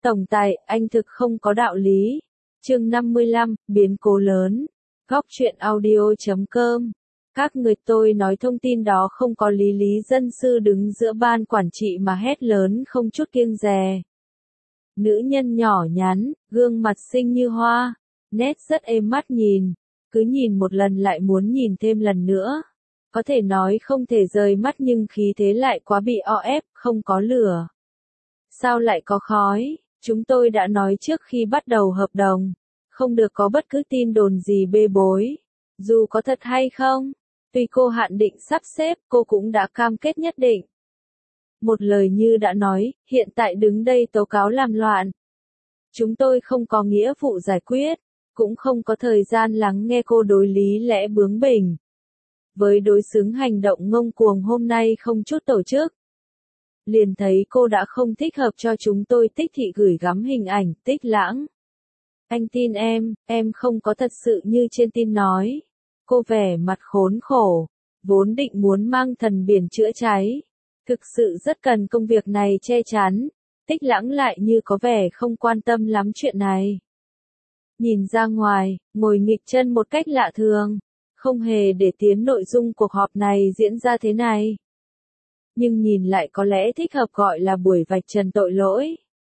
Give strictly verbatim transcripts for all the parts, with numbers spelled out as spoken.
Tổng tài, anh thực không có đạo lý. Chương năm mươi lăm, biến cố lớn. Góc truyện audio chấm com. Các người tôi nói thông tin đó không có lý. Lý dân sư đứng giữa ban quản trị mà hét lớn không chút kiêng dè. Nữ nhân nhỏ nhắn, gương mặt xinh như hoa, nét rất êm mắt nhìn, cứ nhìn một lần lại muốn nhìn thêm lần nữa. Có thể nói không thể rời mắt nhưng khí thế lại quá bị o ép, không có lửa. Sao lại có khói? Chúng tôi đã nói trước khi bắt đầu hợp đồng, không được có bất cứ tin đồn gì bê bối. Dù có thật hay không, tuy cô hạn định sắp xếp, cô cũng đã cam kết nhất định. Một lời như đã nói, hiện tại đứng đây tố cáo làm loạn. Chúng tôi không có nghĩa vụ giải quyết, cũng không có thời gian lắng nghe cô đối lý lẽ bướng bỉnh. Với đối xứng hành động ngông cuồng hôm nay không chút tổ chức. Liền thấy cô đã không thích hợp cho chúng tôi. Tích Thị gửi gắm hình ảnh. Tích Lãng. Anh tin em, em không có thật sự như trên tin nói. Cô vẻ mặt khốn khổ, vốn định muốn mang thần biển chữa cháy. Thực sự rất cần công việc này che chắn. Tích Lãng lại như có vẻ không quan tâm lắm chuyện này. Nhìn ra ngoài, ngồi nghịch chân một cách lạ thường, không hề để tiến nội dung cuộc họp này diễn ra thế này. Nhưng nhìn lại có lẽ thích hợp gọi là buổi vạch trần tội lỗi.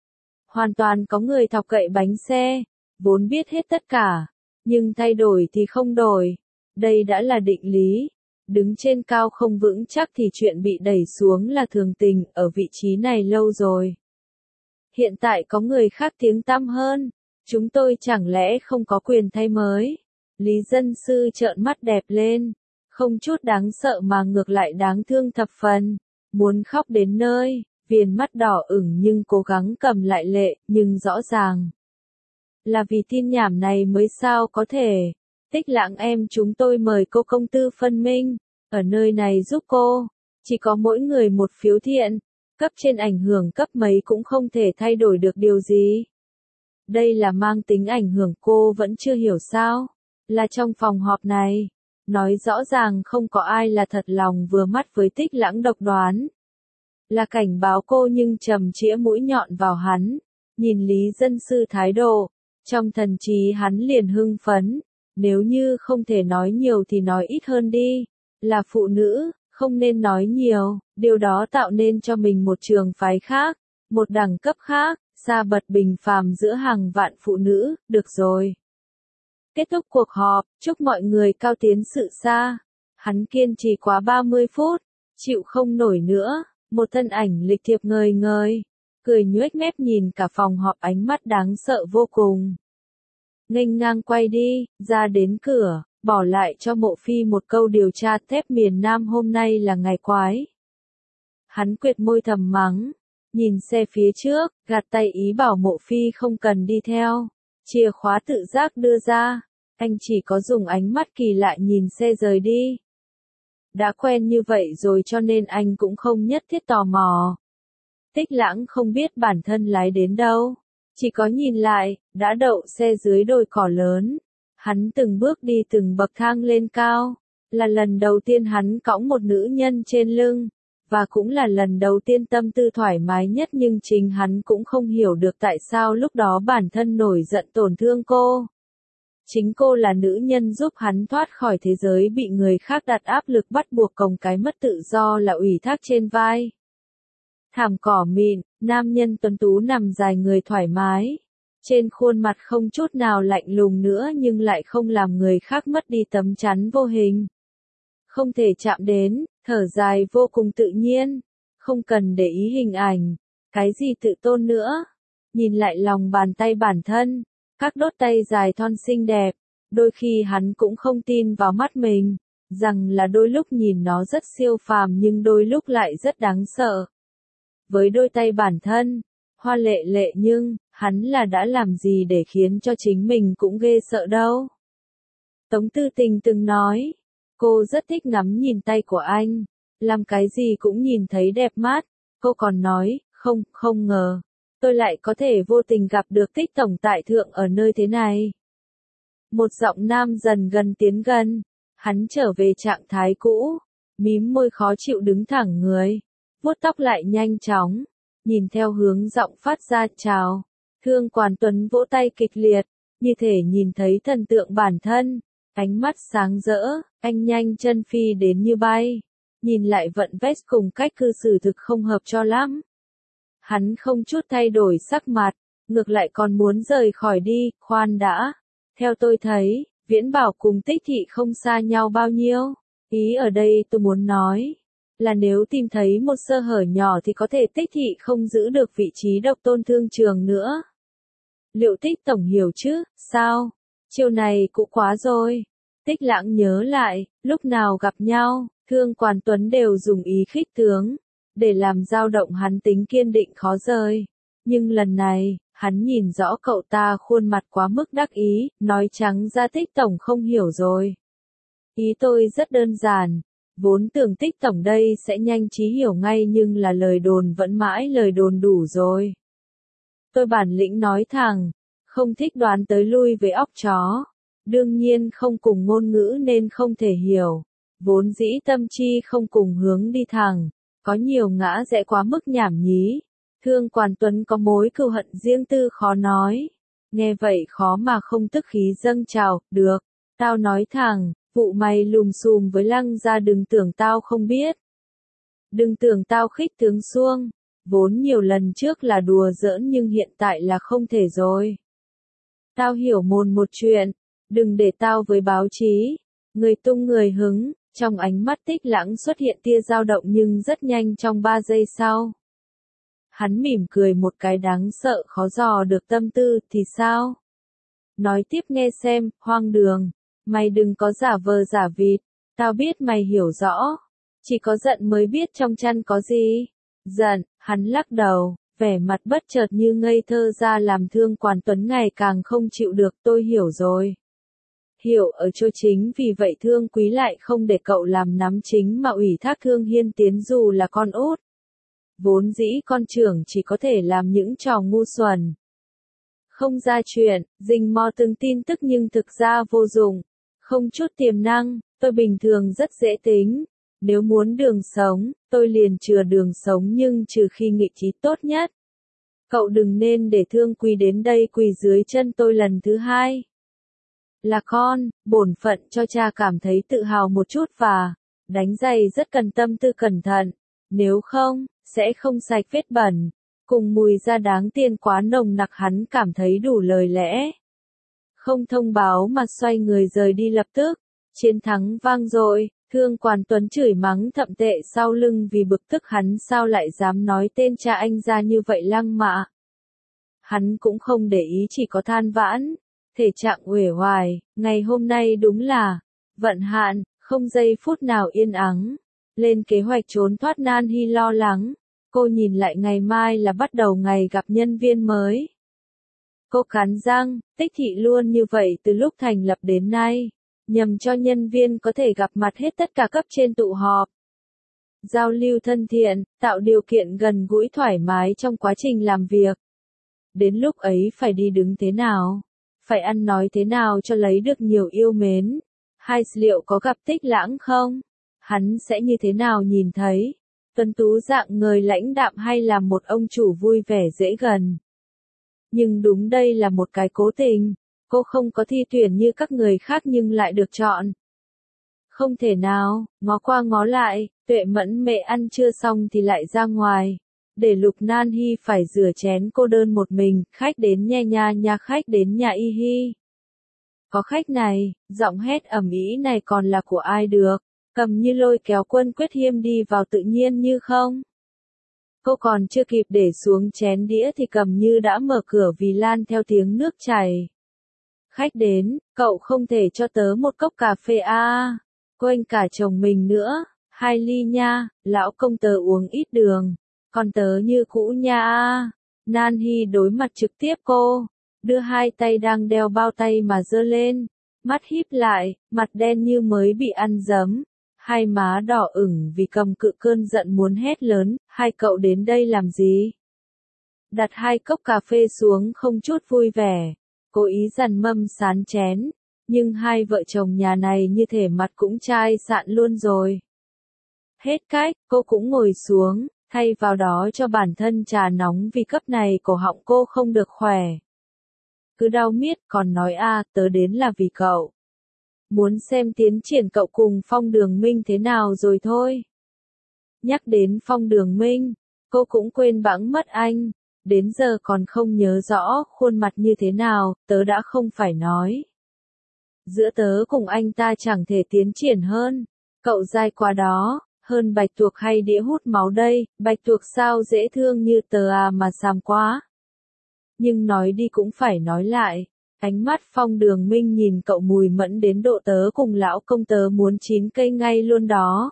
Hoàn toàn có người thọc cậy bánh xe, vốn biết hết tất cả, nhưng thay đổi thì không đổi. Đây đã là định lý. Đứng trên cao không vững chắc thì chuyện bị đẩy xuống là thường tình, ở vị trí này lâu rồi. Hiện tại có người khác tiếng tăm hơn, chúng tôi chẳng lẽ không có quyền thay mới? Lý dân sư trợn mắt đẹp lên, không chút đáng sợ mà ngược lại đáng thương thập phần, muốn khóc đến nơi, viền mắt đỏ ửng nhưng cố gắng cầm lại lệ, nhưng rõ ràng là vì tin nhảm này mới sao có thể. Tích Lãng em, chúng tôi mời cô công tư phân minh, ở nơi này giúp cô, chỉ có mỗi người một phiếu thiện, cấp trên ảnh hưởng cấp mấy cũng không thể thay đổi được điều gì. Đây là mang tính ảnh hưởng, cô vẫn chưa hiểu sao? Là trong phòng họp này, nói rõ ràng không có ai là thật lòng vừa mắt với Tích Lãng độc đoán. Là cảnh báo cô nhưng trầm chĩa mũi nhọn vào hắn, nhìn Lý dân sư thái độ, trong thần trí hắn liền hưng phấn, nếu như không thể nói nhiều thì nói ít hơn đi, là phụ nữ, không nên nói nhiều, điều đó tạo nên cho mình một trường phái khác, một đẳng cấp khác, xa bật bình phàm giữa hàng vạn phụ nữ, được rồi. Kết thúc cuộc họp, chúc mọi người cao tiến sự xa. Hắn kiên trì quá ba mươi phút, chịu không nổi nữa, một thân ảnh lịch thiệp ngời ngời, cười nhoếch mép nhìn cả phòng họp ánh mắt đáng sợ vô cùng. Nghênh ngang quay đi, ra đến cửa, bỏ lại cho Mộ Phi một câu điều tra thép miền Nam hôm nay là ngày quái. Hắn quệt môi thầm mắng, nhìn xe phía trước, gạt tay ý bảo Mộ Phi không cần đi theo. Chìa khóa tự giác đưa ra, anh chỉ có dùng ánh mắt kỳ lạ nhìn xe rời đi. Đã quen như vậy rồi cho nên anh cũng không nhất thiết tò mò. Tích Lãng không biết bản thân lái đến đâu, chỉ có nhìn lại, đã đậu xe dưới đồi cỏ lớn. Hắn từng bước đi từng bậc thang lên cao, là lần đầu tiên hắn cõng một nữ nhân trên lưng. Và cũng là lần đầu tiên tâm tư thoải mái nhất, nhưng chính hắn cũng không hiểu được tại sao lúc đó bản thân nổi giận tổn thương cô. Chính cô là nữ nhân giúp hắn thoát khỏi thế giới bị người khác đặt áp lực bắt buộc, còng cái mất tự do là ủy thác trên vai. Thảm cỏ mịn, nam nhân tuấn tú nằm dài người thoải mái. Trên khuôn mặt không chút nào lạnh lùng nữa nhưng lại không làm người khác mất đi tấm chắn vô hình. Không thể chạm đến, thở dài vô cùng tự nhiên, không cần để ý hình ảnh, cái gì tự tôn nữa. Nhìn lại lòng bàn tay bản thân, các đốt tay dài thon xinh đẹp, đôi khi hắn cũng không tin vào mắt mình, rằng là đôi lúc nhìn nó rất siêu phàm nhưng đôi lúc lại rất đáng sợ. Với đôi tay bản thân, hoa lệ lệ nhưng, hắn là đã làm gì để khiến cho chính mình cũng ghê sợ đâu. Tống Tư Tình từng nói, cô rất thích ngắm nhìn tay của anh, làm cái gì cũng nhìn thấy đẹp mắt. Cô còn nói, không, không ngờ, tôi lại có thể vô tình gặp được Tích tổng tại thượng ở nơi thế này. Một giọng nam dần gần tiến gần, hắn trở về trạng thái cũ, mím môi khó chịu đứng thẳng người, vuốt tóc lại nhanh chóng, nhìn theo hướng giọng phát ra, chào, Thương Quản Tuấn vỗ tay kịch liệt, như thể nhìn thấy thần tượng bản thân, ánh mắt sáng rỡ, anh nhanh chân phi đến như bay, nhìn lại vận vest cùng cách cư xử thực không hợp cho lắm. Hắn không chút thay đổi sắc mặt, ngược lại còn muốn rời khỏi đi, khoan đã. Theo tôi thấy, Viễn Bảo cùng Tích Thị không xa nhau bao nhiêu. Ý ở đây tôi muốn nói, là nếu tìm thấy một sơ hở nhỏ thì có thể Tích Thị không giữ được vị trí độc tôn thương trường nữa. Liệu Tích Tổng hiểu chứ, sao? Chiều này cũng quá rồi. Tích Lãng nhớ lại, lúc nào gặp nhau, Thương Quản Tuấn đều dùng ý khích tướng, để làm dao động hắn tính kiên định khó rời. Nhưng lần này, hắn nhìn rõ cậu ta khuôn mặt quá mức đắc ý, nói trắng ra Tích Tổng không hiểu rồi. Ý tôi rất đơn giản, vốn tưởng Tích Tổng đây sẽ nhanh trí hiểu ngay nhưng là lời đồn vẫn mãi lời đồn đủ rồi. Tôi bản lĩnh nói thẳng, không thích đoán tới lui với óc chó. Đương nhiên không cùng ngôn ngữ nên không thể hiểu. Vốn dĩ tâm chi không cùng hướng đi thẳng, có nhiều ngã rẽ quá mức nhảm nhí. Thương Quản Tuấn có mối cừu hận riêng tư khó nói. Nghe vậy khó mà không tức khí dâng trào, được. Tao nói thẳng, vụ mày lùm xùm với Lăng gia đừng tưởng tao không biết. Đừng tưởng tao khích tướng xuông. Vốn nhiều lần trước là đùa giỡn nhưng hiện tại là không thể rồi. Tao hiểu mồn một chuyện, đừng để tao với báo chí. Người tung người hứng, trong ánh mắt Tích Lãng xuất hiện tia dao động nhưng rất nhanh trong ba giây sau. Hắn mỉm cười một cái đáng sợ khó dò được tâm tư, thì sao? Nói tiếp nghe xem, hoang đường, mày đừng có giả vờ giả vịt, tao biết mày hiểu rõ. Chỉ có giận mới biết trong chăn có gì. Giận, hắn lắc đầu, vẻ mặt bất chợt như ngây thơ ra làm Thương Quản Tuấn ngày càng không chịu được, tôi hiểu rồi. Hiểu ở chỗ chính vì vậy Thương Quý lại không để cậu làm nắm chính mà ủy thác Thương Hiên Tiến dù là con út. Vốn dĩ con trưởng chỉ có thể làm những trò ngu xuẩn. Không ra chuyện, rình mò từng tin tức nhưng thực ra vô dụng. Không chút tiềm năng, tôi bình thường rất dễ tính. Nếu muốn đường sống, tôi liền chừa đường sống nhưng trừ khi nghị trí tốt nhất. Cậu đừng nên để Thương Quý đến đây quỳ dưới chân tôi lần thứ hai. Là con, bổn phận cho cha cảm thấy tự hào một chút và đánh giày rất cần tâm tư cẩn thận. Nếu không, sẽ không sạch vết bẩn. Cùng mùi da đáng tiền quá nồng nặc hắn cảm thấy đủ lời lẽ. Không thông báo mà xoay người rời đi lập tức. Chiến thắng vang dội. Thương Quản Tuấn chửi mắng thậm tệ sau lưng vì bực tức hắn sao lại dám nói tên cha anh ra như vậy lăng mạ. Hắn cũng không để ý chỉ có than vãn, thể trạng uể oải, ngày hôm nay đúng là vận hạn, không giây phút nào yên ắng. Lên kế hoạch trốn thoát Nan Hy lo lắng, cô nhìn lại ngày mai là bắt đầu ngày gặp nhân viên mới. Cô cắn răng, Tích Thị luôn như vậy từ lúc thành lập đến nay. Nhằm cho nhân viên có thể gặp mặt hết tất cả cấp trên tụ họp. Giao lưu thân thiện, tạo điều kiện gần gũi thoải mái trong quá trình làm việc. Đến lúc ấy phải đi đứng thế nào? Phải ăn nói thế nào cho lấy được nhiều yêu mến? Hay liệu có gặp Tích Lãng không? Hắn sẽ như thế nào nhìn thấy? Tuấn tú dạng người lãnh đạm hay là một ông chủ vui vẻ dễ gần? Nhưng đúng đây là một cái cố tình. Cô không có thi tuyển như các người khác nhưng lại được chọn. Không thể nào, ngó qua ngó lại, Tuệ Mẫn mẹ ăn chưa xong thì lại ra ngoài. Để Lục Nan Hy phải rửa chén cô đơn một mình, khách đến nha nha nha khách đến nhà y hy. Có khách này, giọng hét ầm ĩ này còn là của ai được, cầm như lôi kéo Quân Quyết Hiêm đi vào tự nhiên như không. Cô còn chưa kịp để xuống chén đĩa thì cầm như đã mở cửa vì lan theo tiếng nước chảy. Khách đến, cậu không thể cho tớ một cốc cà phê à, quên cả chồng mình nữa, hai ly nha, lão công tớ uống ít đường, còn tớ như cũ nha à. Nan Hy đối mặt trực tiếp cô, đưa hai tay đang đeo bao tay mà giơ lên, mắt híp lại, mặt đen như mới bị ăn giấm, hai má đỏ ửng vì cầm cự cơn giận muốn hét lớn, hai cậu đến đây làm gì? Đặt hai cốc cà phê xuống không chút vui vẻ. Cố ý dằn mâm sán chén, nhưng hai vợ chồng nhà này như thể mặt cũng chai sạn luôn rồi. Hết cách, cô cũng ngồi xuống, thay vào đó cho bản thân trà nóng vì cấp này cổ họng cô không được khỏe. Cứ đau miết còn nói a tớ đến là vì cậu. Muốn xem tiến triển cậu cùng Phong Đường Minh thế nào rồi thôi. Nhắc đến Phong Đường Minh, cô cũng quên bẵng mất anh, đến giờ còn không nhớ rõ khuôn mặt như thế nào, tớ đã không phải nói. Giữa tớ cùng anh ta chẳng thể tiến triển hơn, cậu dai quá đó, hơn bạch tuộc hay đĩa hút máu đây, bạch tuộc sao dễ thương như tớ à mà xàm quá. Nhưng nói đi cũng phải nói lại, ánh mắt Phong Đường Minh nhìn cậu mùi mẫn đến độ tớ cùng lão công tớ muốn chín cây ngay luôn đó.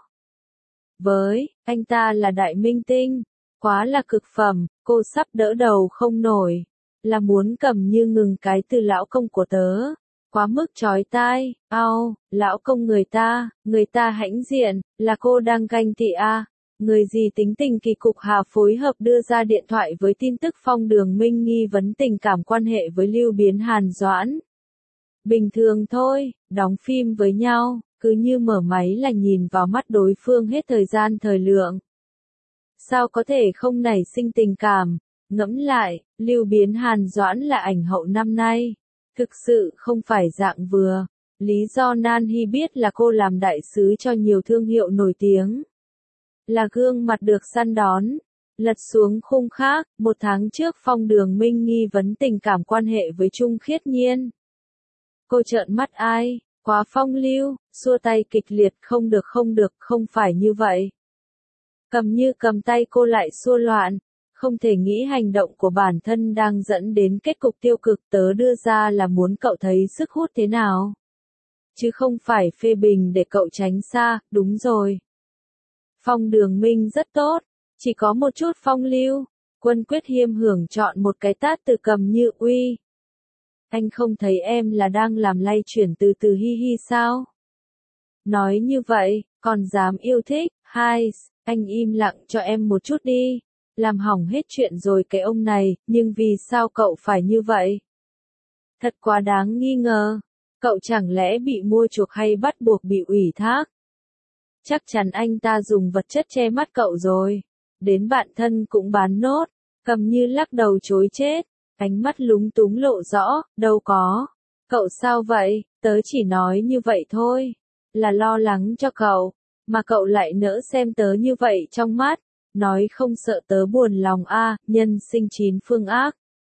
Với, anh ta là đại minh tinh, quá là cực phẩm, cô sắp đỡ đầu không nổi, là muốn cầm như ngừng cái từ lão công của tớ. Quá mức chói tai, ao, lão công người ta, người ta hãnh diện, là cô đang ganh tị à, người gì tính tình kỳ cục hà phối hợp đưa ra điện thoại với tin tức Phong Đường Minh nghi vấn tình cảm quan hệ với Lưu Biến Hàn Doãn. Bình thường thôi, đóng phim với nhau, cứ như mở máy là nhìn vào mắt đối phương hết thời gian thời lượng. Sao có thể không nảy sinh tình cảm, ngẫm lại, Lưu Biến Hàn Doãn là ảnh hậu năm nay. Thực sự không phải dạng vừa. Lý do Nan Hy biết là cô làm đại sứ cho nhiều thương hiệu nổi tiếng. Là gương mặt được săn đón. Lật xuống khung khác, một tháng trước Phong Đường Minh nghi vấn tình cảm quan hệ với Trung Khiết Nhiên. Cô trợn mắt ai, quá phong lưu, xua tay kịch liệt không được không được, không phải như vậy. Cầm như cầm tay cô lại xua loạn. Không thể nghĩ hành động của bản thân đang dẫn đến kết cục tiêu cực tớ đưa ra là muốn cậu thấy sức hút thế nào. Chứ không phải phê bình để cậu tránh xa, đúng rồi. Phong Đường Minh rất tốt, chỉ có một chút phong lưu, Quân Quyết Hiêm hưởng chọn một cái tát từ Cầm Như uy. Anh không thấy em là đang làm lay chuyển từ từ hi hi sao? Nói như vậy, còn dám yêu thích, hai, anh im lặng cho em một chút đi. Làm hỏng hết chuyện rồi cái ông này, nhưng vì sao cậu phải như vậy? Thật quá đáng nghi ngờ. Cậu chẳng lẽ bị mua chuộc hay bắt buộc bị ủy thác? Chắc chắn anh ta dùng vật chất che mắt cậu rồi. Đến bạn thân cũng bán nốt. Cầm Như lắc đầu chối chết. Ánh mắt lúng túng lộ rõ, đâu có. Cậu sao vậy? Tớ chỉ nói như vậy thôi. Là lo lắng cho cậu. Mà cậu lại nỡ xem tớ như vậy trong mắt. Nói không sợ tớ buồn lòng a à, nhân sinh chín phương ác.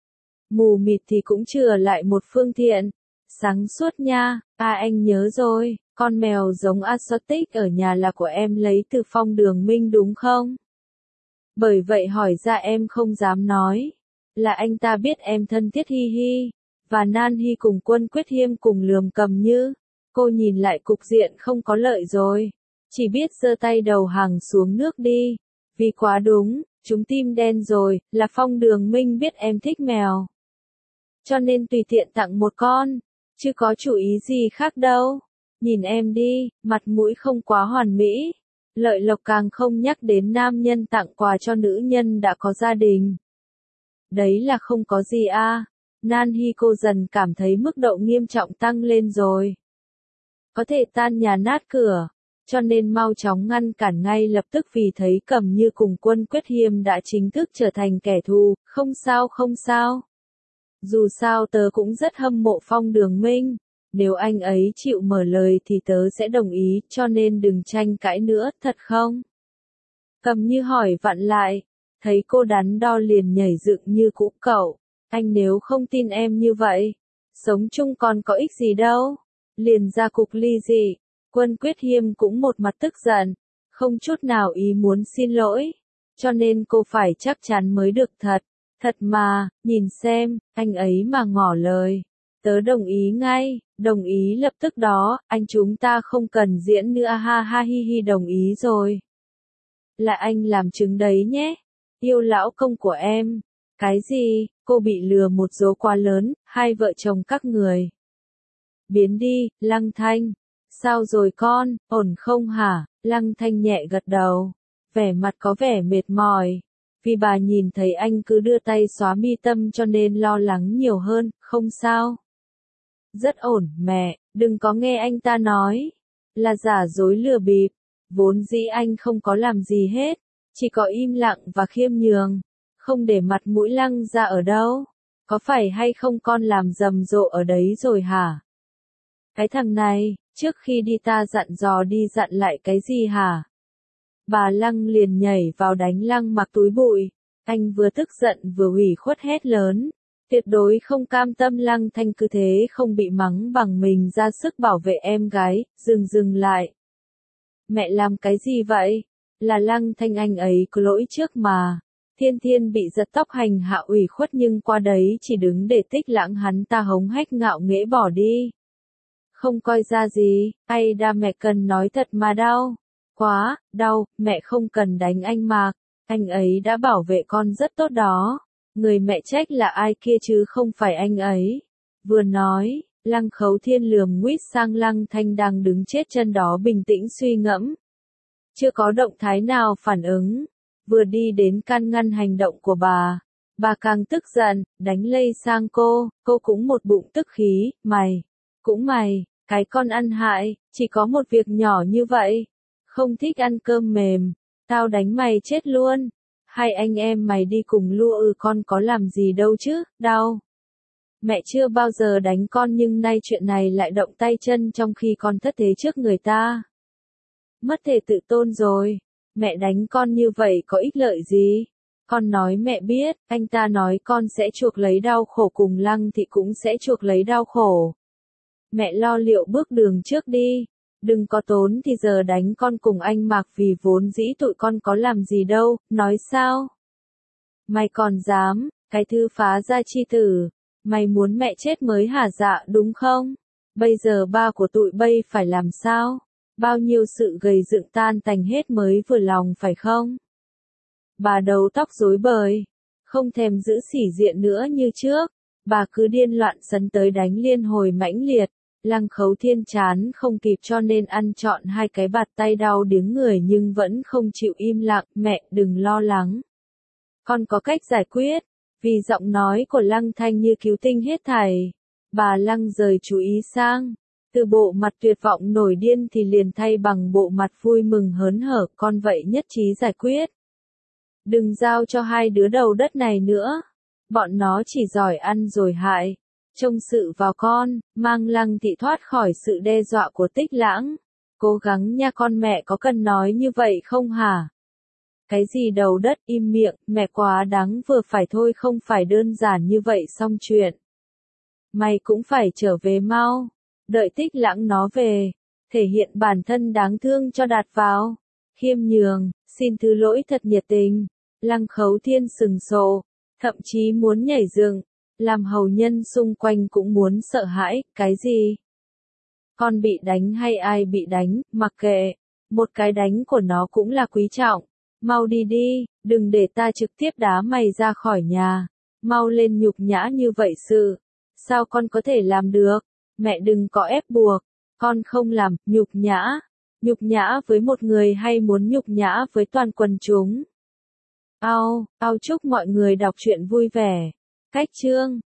Mù mịt thì cũng chừa lại một phương thiện. Sáng suốt nha, à anh nhớ rồi, con mèo giống exotic ở nhà là của em lấy từ Phong Đường Minh đúng không? Bởi vậy hỏi ra em không dám nói. Là anh ta biết em thân thiết hi hi. Và Nan Hy cùng Quân Quyết Hiêm cùng lườm Cầm Như. Cô nhìn lại cục diện không có lợi rồi. Chỉ biết giơ tay đầu hàng xuống nước đi. Vì quá đúng, chúng tim đen rồi, là Phong Đường Minh biết em thích mèo. Cho nên tùy tiện tặng một con, chứ có chủ ý gì khác đâu. Nhìn em đi, mặt mũi không quá hoàn mỹ. Lợi lộc càng không nhắc đến nam nhân tặng quà cho nữ nhân đã có gia đình. Đấy là không có gì a à. Nan Hy cô dần cảm thấy mức độ nghiêm trọng tăng lên rồi. Có thể tan nhà nát cửa. Cho nên mau chóng ngăn cản ngay lập tức vì thấy Cầm Như cùng Quân Quyết Hiêm đã chính thức trở thành kẻ thù, không sao không sao. Dù sao tớ cũng rất hâm mộ Phong Đường Minh, nếu anh ấy chịu mở lời thì tớ sẽ đồng ý, cho nên đừng tranh cãi nữa, thật không? Cầm Như hỏi vặn lại, thấy cô đắn đo liền nhảy dựng như cũ cậu, anh nếu không tin em như vậy, sống chung còn có ích gì đâu, liền ra cục ly dị. Quân Quyết Hiêm cũng một mặt tức giận, không chút nào ý muốn xin lỗi, cho nên cô phải chắc chắn mới được thật, thật mà, nhìn xem, anh ấy mà ngỏ lời, tớ đồng ý ngay, đồng ý lập tức đó, anh chúng ta không cần diễn nữa ha ha hi hi đồng ý rồi. Là anh làm chứng đấy nhé, yêu lão công của em, cái gì, cô bị lừa một số quá lớn, hai vợ chồng các người. Biến đi, Lăng Thanh. Sao rồi con, ổn không hả? Lăng Thanh nhẹ gật đầu, vẻ mặt có vẻ mệt mỏi, vì bà nhìn thấy anh cứ đưa tay xóa mi tâm cho nên lo lắng nhiều hơn, không sao. Rất ổn, mẹ, đừng có nghe anh ta nói, là giả dối lừa bịp, vốn dĩ anh không có làm gì hết, Chỉ có im lặng và khiêm nhường, không để mặt mũi Lăng Gia ở đâu. Có phải hay không con làm rầm rộ ở đấy rồi hả? Cái thằng này, trước khi đi ta dặn dò đi dặn lại cái gì hả? Bà Lăng liền nhảy vào đánh Lăng Mặc túi bụi. Anh vừa tức giận vừa ủy khuất hét lớn. Tuyệt đối không cam tâm Lăng Thanh cứ thế không bị mắng bằng mình ra sức bảo vệ em gái, dừng dừng lại. Mẹ làm cái gì vậy? Là Lăng Thanh anh ấy có lỗi trước mà. Thiên Thiên bị giật tóc hành hạ ủy khuất nhưng qua đấy chỉ đứng để Tích Lãng hắn ta hống hách ngạo nghễ bỏ đi. Không coi ra gì, ai đa mẹ cần nói thật mà đau. Quá, đau, mẹ không cần đánh anh Mạc, anh ấy đã bảo vệ con rất tốt đó. Người mẹ trách là ai kia chứ không phải anh ấy. Vừa nói, Lăng Khấu Thiên lườm nguýt sang Lăng Thanh đang đứng chết chân đó bình tĩnh suy ngẫm. Chưa có động thái nào phản ứng. Vừa đi đến can ngăn hành động của bà. Bà càng tức giận, đánh lây sang cô, cô cũng một bụng tức khí, mày, cũng mày, cái con ăn hại, chỉ có một việc nhỏ như vậy. Không thích ăn cơm mềm, tao đánh mày chết luôn. Hai anh em mày đi cùng lua ừ con có làm gì đâu chứ, đau. Mẹ chưa bao giờ đánh con nhưng nay chuyện này lại động tay chân trong khi con thất thế trước người ta. Mất thể tự tôn rồi, mẹ đánh con như vậy có ích lợi gì? Con nói mẹ biết, anh ta nói con sẽ chuộc lấy đau khổ cùng Lăng Thị cũng sẽ chuộc lấy đau khổ. Mẹ lo liệu bước đường trước đi, đừng có tốn thì giờ đánh con cùng anh Mạc vì vốn dĩ tụi con có làm gì đâu, nói sao? Mày còn dám, cái thư phá gia chi tử, mày muốn mẹ chết mới hả dạ đúng không? Bây giờ ba của tụi bay phải làm sao? Bao nhiêu sự gầy dựng tan tành hết mới vừa lòng phải không? Bà đầu tóc rối bời, không thèm giữ sỉ diện nữa như trước, bà cứ điên loạn sấn tới đánh liên hồi mãnh liệt. Lăng Khấu Thiên chán không kịp cho nên ăn trọn hai cái bạt tay đau điếng người nhưng vẫn không chịu im lặng, mẹ đừng lo lắng. Con có cách giải quyết, vì giọng nói của Lăng Thanh như cứu tinh hết thảy. Bà Lăng rời chú ý sang, từ bộ mặt tuyệt vọng nổi điên thì liền thay bằng bộ mặt vui mừng hớn hở, con vậy nhất trí giải quyết. Đừng giao cho hai đứa đầu đất này nữa, bọn nó chỉ giỏi ăn rồi hại. Trông sự vào con, mang Lăng Thị thoát khỏi sự đe dọa của Tích Lãng. Cố gắng nha con mẹ có cần nói như vậy không hả? Cái gì đầu đất im miệng, mẹ quá đáng vừa phải thôi không phải đơn giản như vậy xong chuyện. Mày cũng phải trở về mau, đợi Tích Lãng nó về, thể hiện bản thân đáng thương cho đạt vào. Khiêm nhường, xin thứ lỗi thật nhiệt tình. Lăng Khấu Thiên sừng sộ, thậm chí muốn nhảy dựng. Làm hầu nhân xung quanh cũng muốn sợ hãi, cái gì? Con bị đánh hay ai bị đánh, mặc kệ, một cái đánh của nó cũng là quý trọng. Mau đi đi, đừng để ta trực tiếp đá mày ra khỏi nhà. Mau lên nhục nhã như vậy sự. Sao con có thể làm được? Mẹ đừng có ép buộc. Con không làm, nhục nhã. Nhục nhã với một người hay muốn nhục nhã với toàn quần chúng? Ao, ao chúc mọi người đọc truyện vui vẻ. Cách chương